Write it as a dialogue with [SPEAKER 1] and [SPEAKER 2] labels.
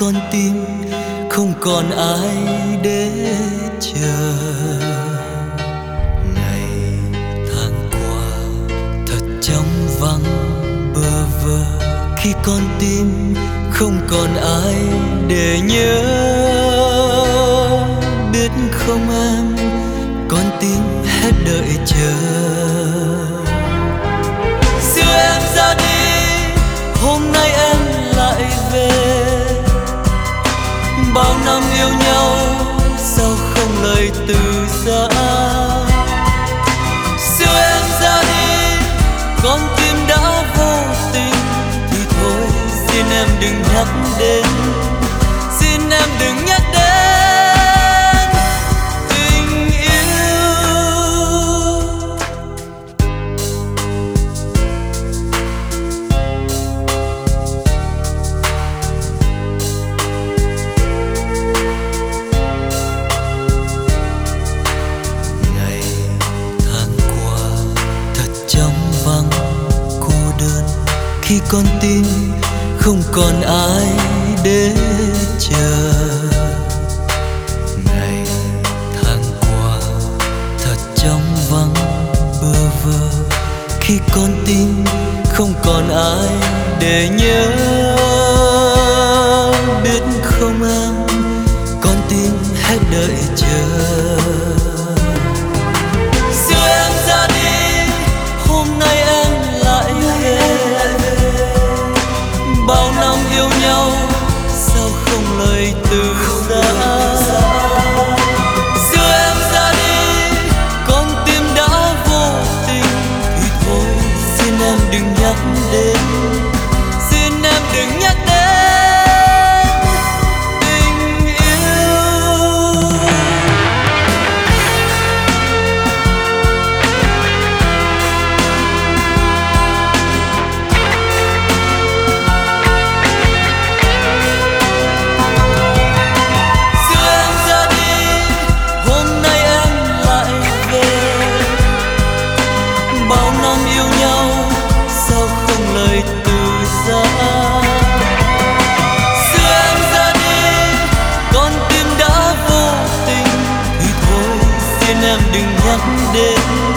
[SPEAKER 1] con tim không còn ai để chờ. Ngày tháng qua thật trong vắng bơ vơ, khi con tim không còn ai để nhớ. Biết không em, con tim hết đợi chờ. Xưa em ra đi, hôm nay em lại về. Bao năm yêu nhau, sao không lời từ giã. Xưa em ra đi, con tim đã vô tình. Thì thôi xin em đừng nhắc đến, xin em đừng nhắc đến tình yêu. Ngày tháng qua thật trong vắng cô đơn, khi con tim không còn ai để chờ. Ngày tháng qua thật trong vắng bơ vơ, khi con tim không còn ai để nhớ. Biết không em, con tim hết đợi chờ. Xưa em ra đi, hôm nay em lại về. Bao năm yêu nhau, sao không lời từ giã. Xưa em ra đi, con tim đã vô tình. Thì thôi xin em đừng nhắc đến, xin em đừng nhắc đến tình yêu. Xưa em ra đi, hôm nay em lại về. Bao năm yêu nhau, sao không lời từ giã. Xưa em ra đi, con tim đã vô tình. Thì thôi xin em đừng nhắc đến,